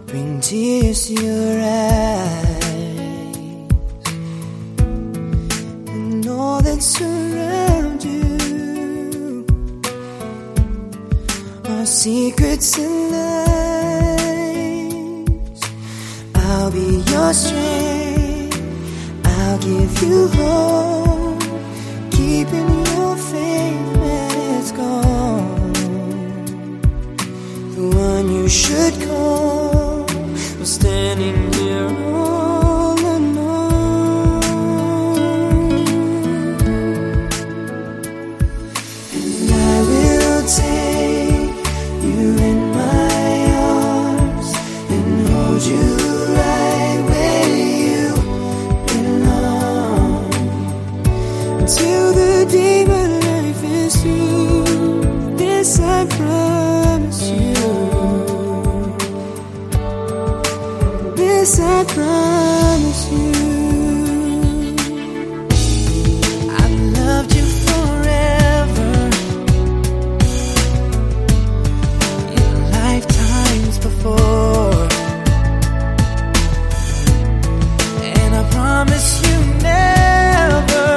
bring tears to your eyes, and all that surround you are secrets and lies. I'll be your strength, I'll give you hope, keeping your faith when it's gone. The one you should call was standing here all alone. And I will take you in my arms and hold you right where you belong, until the day my life is through. This I promise you. This I promise you. I've loved you forever, in lifetimes before, and I promise you never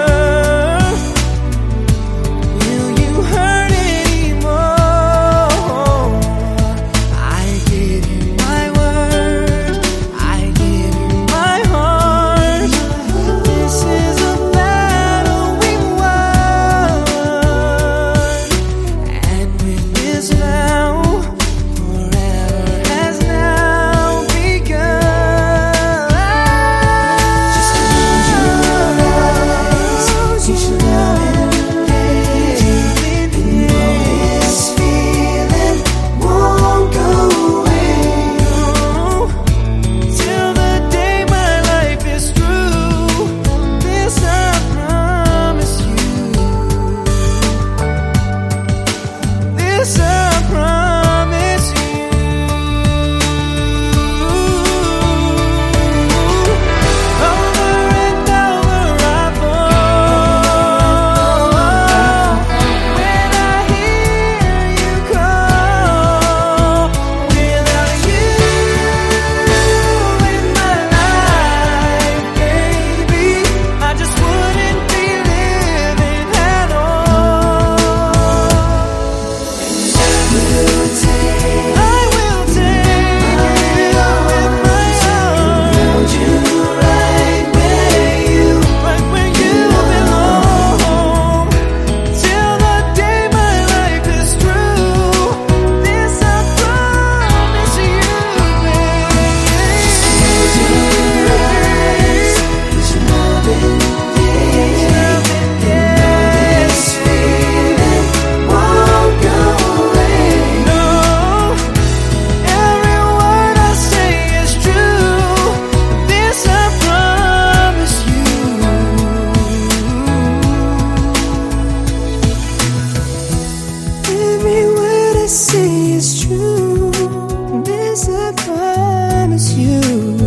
will you hurt anymore. I give you my word, I give you my heart. This is a battle we won, and with this vow, forever has now begun. Just close your eyes, you should love every day, and know this feeling won't go away. Till the day my life is through, this I promise you. This I promise you. Over and over I fall when I hear you call. Without you in my life, baby, I just wouldn't be living at all. I will take you in my arms, hold you right where you belong, till the day my life is through. This I promise you, baby. Close your eyes, this loving this feeling won't go away. No, every word I say is true. This I promise you. Every word I say is true. This I promise you.